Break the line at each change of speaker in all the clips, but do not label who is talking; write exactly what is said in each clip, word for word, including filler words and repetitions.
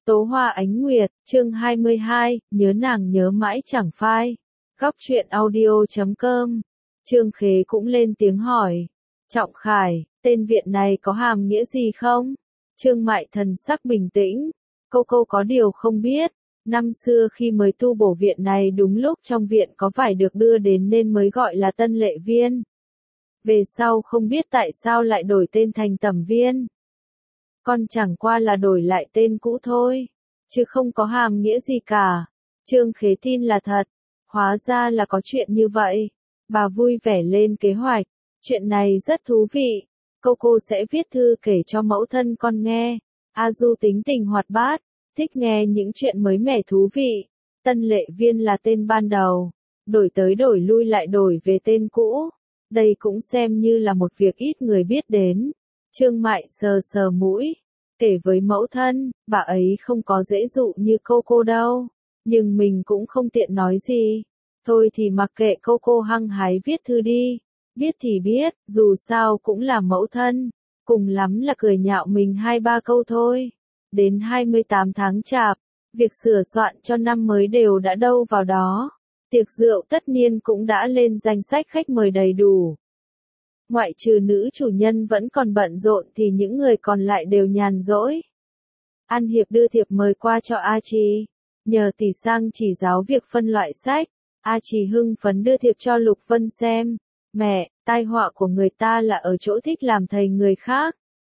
Tố Hoa Ánh Nguyệt, chương hai mươi hai, nhớ nàng nhớ mãi chẳng phai. Góc truyện audio chấm com. Trương Khế cũng lên tiếng hỏi. Trọng Khải, tên viện này có hàm nghĩa gì không? Trương Mại thần sắc bình tĩnh. Cô cô có điều không biết. Năm xưa khi mới tu bổ viện này đúng lúc trong viện có vải được đưa đến nên mới gọi là Tân Lệ Viên. Về sau không biết tại sao lại đổi tên thành Tẩm Viên. Con chẳng qua là đổi lại tên cũ thôi, chứ không có hàm nghĩa gì cả. Trương Khế tin là thật, hóa ra là có chuyện như vậy. Bà vui vẻ lên kế hoạch, chuyện này rất thú vị, cô cô sẽ viết thư kể cho mẫu thân con nghe. A Du tính tình hoạt bát, thích nghe những chuyện mới mẻ thú vị. Tân Lệ Viên là tên ban đầu, đổi tới đổi lui lại đổi về tên cũ. Đây cũng xem như là một việc ít người biết đến. Trương Mại sờ sờ mũi, kể với mẫu thân, bà ấy không có dễ dụ như cô cô đâu, nhưng mình cũng không tiện nói gì. Thôi thì mặc kệ cô cô hăng hái viết thư đi, biết thì biết, dù sao cũng là mẫu thân, cùng lắm là cười nhạo mình hai ba câu thôi. Đến hai mươi tám tháng Chạp, việc sửa soạn cho năm mới đều đã đâu vào đó. Tiệc rượu tất niên cũng đã lên danh sách khách mời đầy đủ. Ngoại trừ nữ chủ nhân vẫn còn bận rộn thì những người còn lại đều nhàn rỗi. An Hiệp đưa thiệp mời qua cho A Trì, nhờ tỷ sang chỉ giáo việc phân loại sách. A Trì hưng phấn đưa thiệp cho Lục Vân xem. Mẹ, tai họa của người ta là ở chỗ thích làm thầy người khác.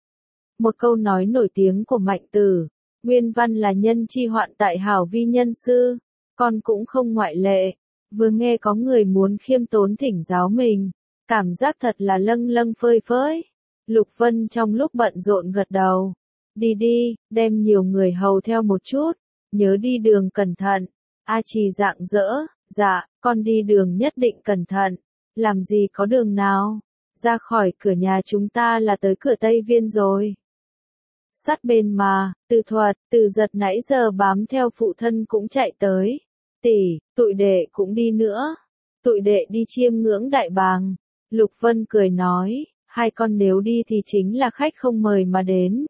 Một câu nói nổi tiếng của Mạnh Tử, nguyên văn là nhân chi hoạn tại hảo vi nhân sư, con cũng không ngoại lệ. Vừa nghe có người muốn khiêm tốn thỉnh giáo mình, cảm giác thật là lâng lâng phơi phới. Lục Vân trong lúc bận rộn gật đầu. Đi đi, đem nhiều người hầu theo một chút, nhớ đi đường cẩn thận. A Trì rạng rỡ, dạ, con đi đường nhất định cẩn thận. Làm gì có đường nào, ra khỏi cửa nhà chúng ta là tới cửa Tây Viên rồi. Sát bên mà, Từ Thuật, Từ Giật nãy giờ bám theo phụ thân cũng chạy tới. Tỷ, tụi đệ cũng đi nữa. Tụi đệ đi chiêm ngưỡng Đại Bàng. Lục Vân cười nói, hai con nếu đi thì chính là khách không mời mà đến.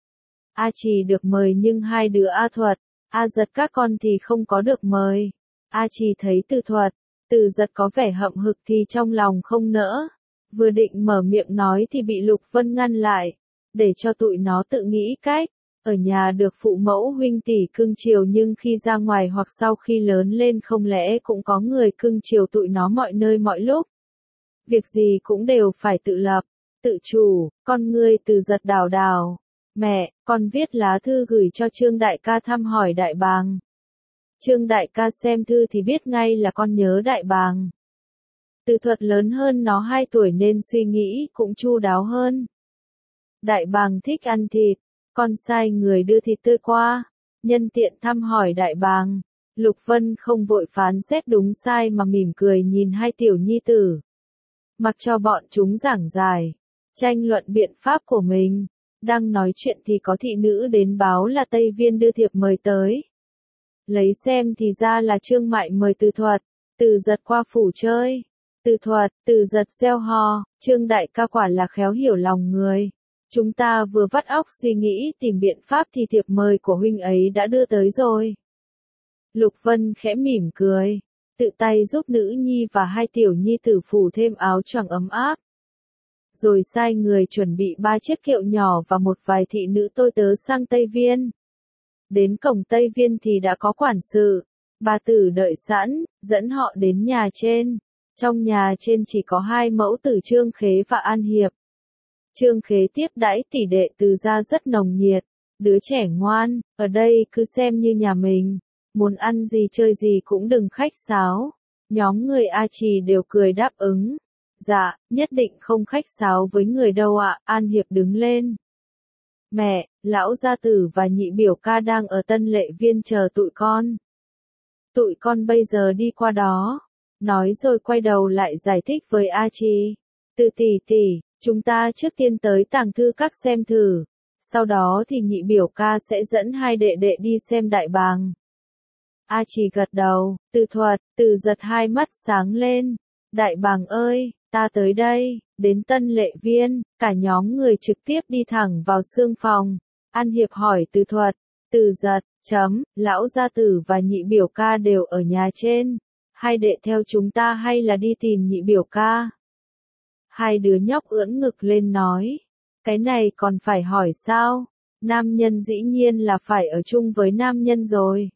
A Trì được mời nhưng hai đứa A Thuật, A Giật các con thì không có được mời. A Trì thấy Từ Thuật, Từ Giật có vẻ hậm hực thì trong lòng không nỡ. Vừa định mở miệng nói thì bị Lục Vân ngăn lại, để cho tụi nó tự nghĩ cách. Ở nhà được phụ mẫu huynh tỷ cưng chiều nhưng khi ra ngoài hoặc sau khi lớn lên không lẽ cũng có người cưng chiều tụi nó mọi nơi mọi lúc. Việc gì cũng đều phải tự lập, tự chủ. Con ngươi Từ Giật đào đào. Mẹ, con viết lá thư gửi cho Trương Đại ca thăm hỏi Đại Bàng. Trương Đại ca xem thư thì biết ngay là con nhớ Đại Bàng. Từ Thuật lớn hơn nó hai tuổi nên suy nghĩ cũng chu đáo hơn. Đại Bàng thích ăn thịt, con sai người đưa thịt tươi qua, nhân tiện thăm hỏi Đại Bàng. Lục Vân không vội phán xét đúng sai mà mỉm cười nhìn hai tiểu nhi tử. Mặc cho bọn chúng giảng giải, tranh luận biện pháp của mình. Đang nói chuyện thì có thị nữ đến báo là Tây Viên đưa thiệp mời tới. Lấy xem thì ra là Trương Mại mời Từ Thuật, Từ Giật qua phủ chơi. Từ Thuật, Từ Giật reo hò, Trương Đại ca quả là khéo hiểu lòng người. Chúng ta vừa vắt óc suy nghĩ tìm biện pháp thì thiệp mời của huynh ấy đã đưa tới rồi. Lục Vân khẽ mỉm cười, tự tay giúp nữ nhi và hai tiểu nhi tử phủ thêm áo choàng ấm áp. Rồi sai người chuẩn bị ba chiếc kiệu nhỏ và một vài thị nữ tôi tớ sang Tây Viên. Đến cổng Tây Viên thì đã có quản sự, bà tử đợi sẵn, dẫn họ đến nhà trên. Trong nhà trên chỉ có hai mẫu tử Trương Khế và An Hiệp. Trương Khế tiếp đãi tỷ đệ Từ gia rất nồng nhiệt, đứa trẻ ngoan, ở đây cứ xem như nhà mình, muốn ăn gì chơi gì cũng đừng khách sáo. Nhóm người A Trì đều cười đáp ứng. Dạ, nhất định không khách sáo với người đâu ạ. An Hiệp đứng lên. Mẹ, lão gia tử và nhị biểu ca đang ở Tân Lệ Viên chờ tụi con. Tụi con bây giờ đi qua đó. Nói rồi quay đầu lại giải thích với A Trì. Từ tỷ tỷ, chúng ta trước tiên tới tàng thư các xem thử. Sau đó thì nhị biểu ca sẽ dẫn hai đệ đệ đi xem Đại Bàng. A Trì gật đầu, Từ Thuật, Từ Giật hai mắt sáng lên. Đại Bàng ơi, ta tới đây. Đến Tân Lệ Viên, cả nhóm người trực tiếp đi thẳng vào xương phòng. An Hiệp hỏi Từ Thuật, Từ Giật, chấm, lão gia tử và nhị biểu ca đều ở nhà trên. Hai đệ theo chúng ta hay là đi tìm nhị biểu ca? Hai đứa nhóc ưỡn ngực lên nói. Cái này còn phải hỏi sao? Nam nhân dĩ nhiên là phải ở chung với nam nhân rồi.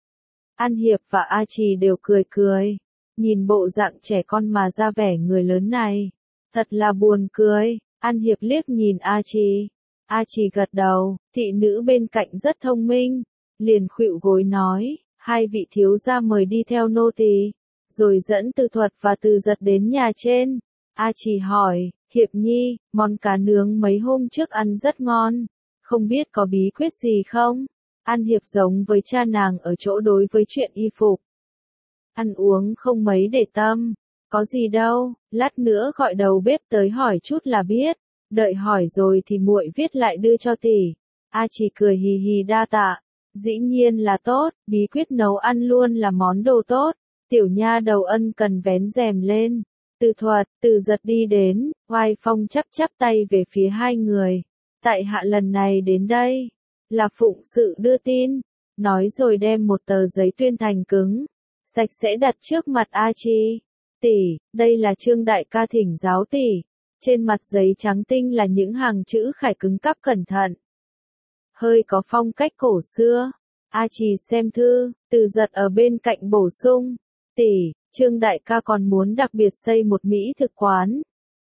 An Hiệp và A Trì đều cười cười. Nhìn bộ dạng trẻ con mà ra vẻ người lớn này. Thật là buồn cười. An Hiệp liếc nhìn A Trì. A Trì gật đầu, thị nữ bên cạnh rất thông minh. Liền khuỵu gối nói, hai vị thiếu gia mời đi theo nô tỳ. Rồi dẫn Từ Thuật và Từ Giật đến nhà trên. A Trì hỏi, Hiệp Nhi, món cá nướng mấy hôm trước ăn rất ngon. Không biết có bí quyết gì không? An Hiệp giống với cha nàng ở chỗ đối với chuyện y phục. Ăn uống không mấy để tâm. Có gì đâu, lát nữa gọi đầu bếp tới hỏi chút là biết. Đợi hỏi rồi thì muội viết lại đưa cho tỷ. A Trì cười hì hì đa tạ. Dĩ nhiên là tốt, bí quyết nấu ăn luôn là món đồ tốt. Tiểu nha đầu ân cần vén rèm lên. Từ Thuật, Từ Giật đi đến, oai phong chắp chắp tay về phía hai người. Tại hạ lần này đến đây, là phụng sự đưa tin. Nói rồi đem một tờ giấy tuyên thành cứng, sạch sẽ đặt trước mặt A Trì. Tỷ, đây là Trương đại ca thỉnh giáo tỷ. Trên mặt giấy trắng tinh là những hàng chữ khải cứng cáp cẩn thận. Hơi có phong cách cổ xưa. A Trì xem thư, Từ Giật ở bên cạnh bổ sung. Tỷ, Trương đại ca còn muốn đặc biệt xây một mỹ thực quán.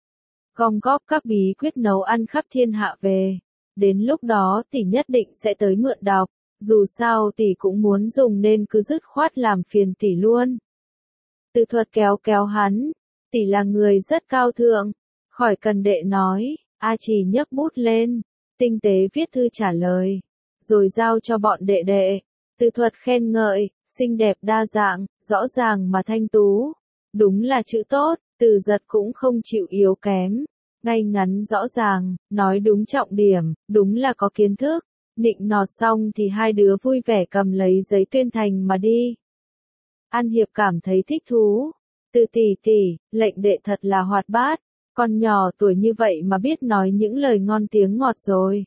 Gom góp các bí quyết nấu ăn khắp thiên hạ về. Đến lúc đó tỷ nhất định sẽ tới mượn đọc. Dù sao tỷ cũng muốn dùng nên cứ dứt khoát làm phiền tỷ luôn. Từ Thuật kéo kéo hắn. Tỷ là người rất cao thượng. Khỏi cần đệ nói. A Trì nhấc bút lên. Tinh tế viết thư trả lời. Rồi giao cho bọn đệ đệ. Từ Thuật khen ngợi. Xinh đẹp đa dạng, rõ ràng mà thanh tú. Đúng là chữ tốt. Từ Giật cũng không chịu yếu kém. Ngay ngắn rõ ràng, nói đúng trọng điểm, đúng là có kiến thức. Nịnh nọt xong thì hai đứa vui vẻ cầm lấy giấy tuyên thành mà đi. An Hiệp cảm thấy thích thú. Từ tỷ tỷ, lệnh đệ thật là hoạt bát. Con nhỏ tuổi như vậy mà biết nói những lời ngon tiếng ngọt rồi.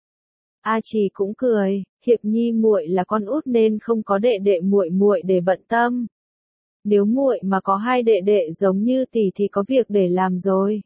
A Trì cũng cười, Hiệp Nhi muội là con út nên không có đệ đệ muội muội để bận tâm. Nếu muội mà có hai đệ đệ giống như tỷ thì có việc để làm rồi.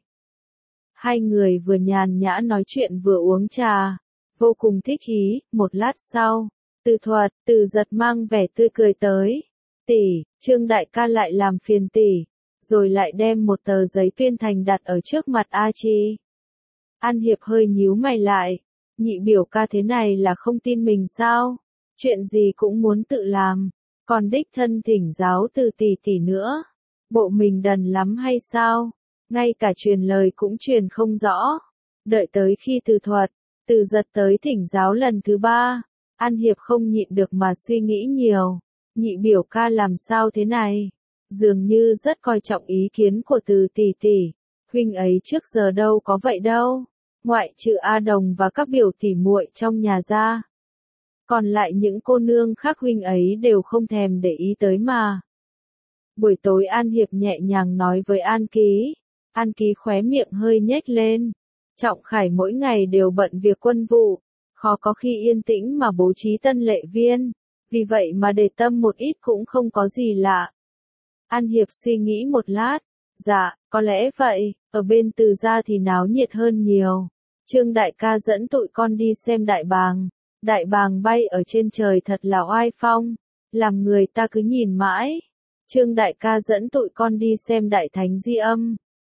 Hai người vừa nhàn nhã nói chuyện vừa uống trà, vô cùng thích ý. Một lát sau, Từ Thuật, Từ Giật mang vẻ tươi cười tới. Tỷ, Trương đại ca lại làm phiền tỷ. Rồi lại đem một tờ giấy tuyên thành đặt ở trước mặt A Trì. An Hiệp hơi nhíu mày lại. Nhị biểu ca thế này là không tin mình sao? Chuyện gì cũng muốn tự làm. Còn đích thân thỉnh giáo từ tỷ tỷ nữa. Bộ mình đần lắm hay sao? Ngay cả truyền lời cũng truyền không rõ. Đợi tới khi Từ Thuật, Từ Giật tới thỉnh giáo lần thứ ba. An Hiệp không nhịn được mà suy nghĩ nhiều. Nhị biểu ca làm sao thế này? Dường như rất coi trọng ý kiến của Từ tỷ tỷ. Huynh ấy trước giờ đâu có vậy đâu. Ngoại trừ A Đồng và các biểu tỷ muội trong nhà ra. Còn lại những cô nương khác huynh ấy đều không thèm để ý tới mà. Buổi tối An Hiệp nhẹ nhàng nói với An Ký. An Ký khóe miệng hơi nhếch lên. Trọng Khải mỗi ngày đều bận việc quân vụ. Khó có khi yên tĩnh mà bố trí tân lệ viên. Vì vậy mà để tâm một ít cũng không có gì lạ. An Hiệp suy nghĩ một lát. Dạ, có lẽ vậy, ở bên Từ gia thì náo nhiệt hơn nhiều. Trương đại ca dẫn tụi con đi xem đại bàng. Đại bàng bay ở trên trời thật là oai phong. Làm người ta cứ nhìn mãi. Trương đại ca dẫn tụi con đi xem đại thánh Di Âm.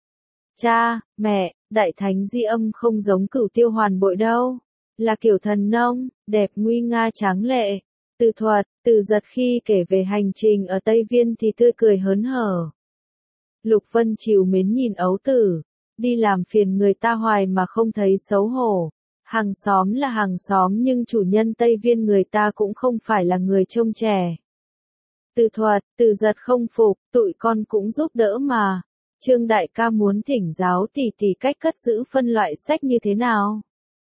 Cha, mẹ, đại thánh Di Âm không giống Cửu Tiêu Hoàn Bội đâu. Là kiểu thần nông, đẹp nguy nga tráng lệ. Từ Thuật, Từ Giật khi kể về hành trình ở Tây Viên thì tươi cười hớn hở. Lục Vân trìu mến nhìn ấu tử. Đi làm phiền người ta hoài mà không thấy xấu hổ. Hàng xóm là hàng xóm nhưng chủ nhân Tây Viên người ta cũng không phải là người trông trẻ. Từ Thuật, Từ Giật không phục, tụi con cũng giúp đỡ mà. Trương đại ca muốn thỉnh giáo tỷ tỷ cách cất giữ phân loại sách như thế nào.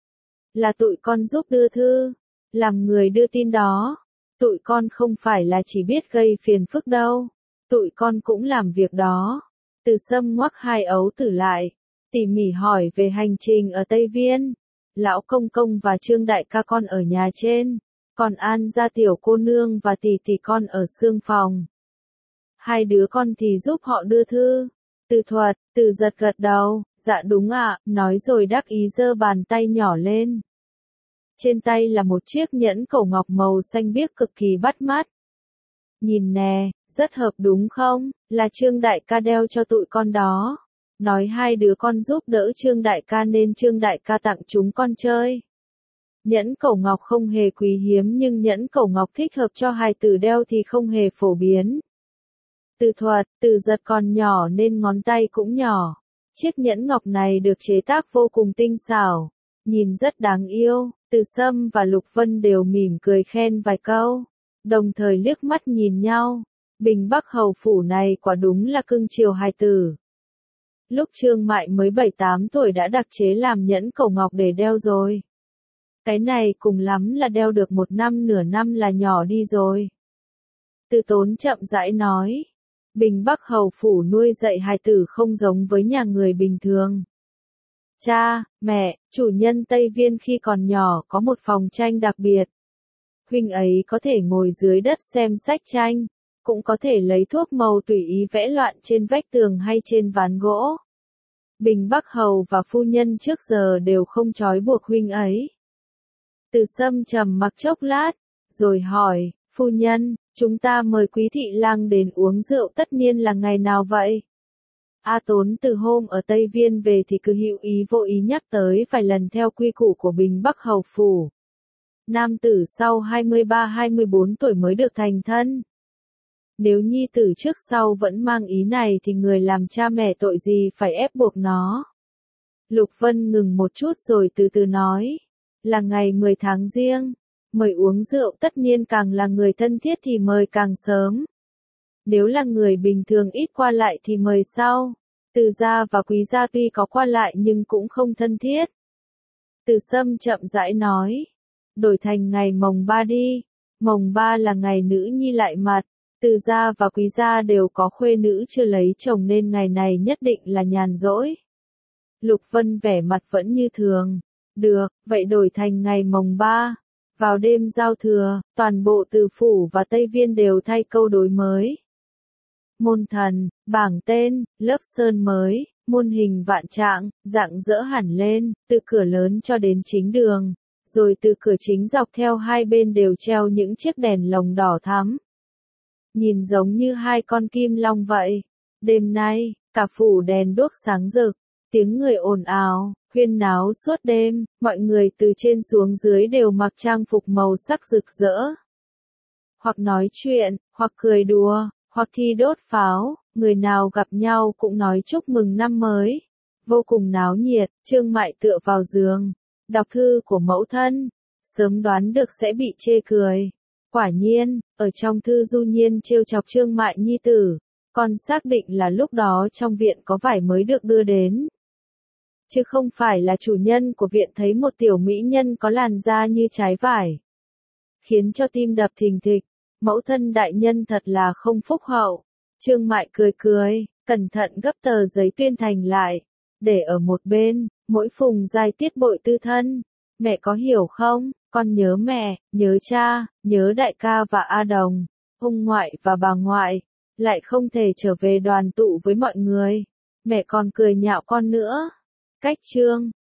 Là tụi con giúp đưa thư, làm người đưa tin đó. Tụi con không phải là chỉ biết gây phiền phức đâu. Tụi con cũng làm việc đó. Từ Sâm ngoắc hai ấu tử lại, tỉ mỉ hỏi về hành trình ở Tây Viên. Lão công công và Trương đại ca con ở nhà trên, Còn An gia tiểu cô nương và tỷ tỷ con ở xương phòng. Hai đứa con thì giúp họ đưa thư. Từ Thuật, Từ Giật gật đầu, dạ đúng ạ, nói rồi đắc ý giơ bàn tay nhỏ lên. Trên tay là một chiếc nhẫn cổ ngọc màu xanh biếc cực kỳ bắt mắt. Nhìn nè, rất hợp đúng không, là Trương đại ca đeo cho tụi con đó. Nói hai đứa con giúp đỡ Trương đại ca nên Trương đại ca tặng chúng con chơi. Nhẫn cổ ngọc không hề quý hiếm nhưng nhẫn cổ ngọc thích hợp cho hài tử đeo thì không hề phổ biến. Từ Thuật, Từ Giật còn nhỏ nên ngón tay cũng nhỏ. Chiếc nhẫn ngọc này được chế tác vô cùng tinh xảo, nhìn rất đáng yêu. Từ Sâm và Lục Vân đều mỉm cười khen vài câu, đồng thời liếc mắt nhìn nhau. Bình Bắc hầu phủ này quả đúng là cưng chiều hài tử. Lúc Trương Mại mới bảy tám tuổi đã đặc chế làm nhẫn cổ ngọc để đeo rồi. Cái này cùng lắm là đeo được một năm nửa năm là nhỏ đi rồi. Từ Tốn chậm rãi nói. Bình Bắc hầu phủ nuôi dạy hài tử không giống với nhà người bình thường. Cha, mẹ, chủ nhân Tây Viên khi còn nhỏ có một phòng tranh đặc biệt. Huynh ấy có thể ngồi dưới đất xem sách tranh, cũng có thể lấy thuốc màu tùy ý vẽ loạn trên vách tường hay trên ván gỗ. Bình Bắc hầu và phu nhân trước giờ đều không trói buộc huynh ấy. Từ Sâm trầm mặc chốc lát, rồi hỏi, phu nhân, chúng ta mời quý thị lang đến uống rượu tất niên là ngày nào vậy? A Tốn từ hôm ở Tây Viên về thì cứ hữu ý vô ý nhắc tới vài lần theo quy củ của Bình Bắc hầu phủ. Nam tử sau hai mươi ba hai mươi bốn tuổi mới được thành thân. Nếu nhi tử trước sau vẫn mang ý này thì người làm cha mẹ tội gì phải ép buộc nó. Lục Vân ngừng một chút rồi từ từ nói, là ngày mười tháng Giêng, mời uống rượu tất nhiên càng là người thân thiết thì mời càng sớm. Nếu là người bình thường ít qua lại thì mời sau. Từ gia và quý gia tuy có qua lại nhưng cũng không thân thiết. Từ Sâm chậm rãi nói, đổi thành ngày mồng ba đi. Mồng ba là ngày nữ nhi lại mặt. Từ gia và quý gia đều có khuê nữ chưa lấy chồng nên ngày này nhất định là nhàn rỗi. Lục Vân vẻ mặt vẫn như thường. Được, vậy đổi thành ngày mồng ba. Vào đêm giao thừa, toàn bộ Từ phủ và Tây Viên đều thay câu đối mới. Môn thần, bảng tên, lớp sơn mới, muôn hình vạn trạng, rạng rỡ hẳn lên, từ cửa lớn cho đến chính đường, rồi từ cửa chính dọc theo hai bên đều treo những chiếc đèn lồng đỏ thắm. Nhìn giống như hai con kim long vậy. Đêm nay, cả phủ đèn đuốc sáng rực, tiếng người ồn ào, huyên náo suốt đêm, mọi người từ trên xuống dưới đều mặc trang phục màu sắc rực rỡ. Hoặc nói chuyện, hoặc cười đùa, hoặc thi đốt pháo, người nào gặp nhau cũng nói chúc mừng năm mới. Vô cùng náo nhiệt, Trương Mại tựa vào giường, đọc thư của mẫu thân, sớm đoán được sẽ bị chê cười. Quả nhiên, ở trong thư Du Nhiên trêu chọc Trương Mại nhi tử, con xác định là lúc đó trong viện có vải mới được đưa đến. Chứ không phải là chủ nhân của viện thấy một tiểu mỹ nhân có làn da như trái vải. Khiến cho tim đập thình thịch, mẫu thân đại nhân thật là không phúc hậu. Trương Mại cười cười, cẩn thận gấp tờ giấy tuyên thành lại, để ở một bên, mỗi phùng giai tiết bội tư thân. Mẹ có hiểu không, con nhớ mẹ, nhớ cha, nhớ đại ca và A Đồng, ông ngoại và bà ngoại, lại không thể trở về đoàn tụ với mọi người. Mẹ còn cười nhạo con nữa. Cách chương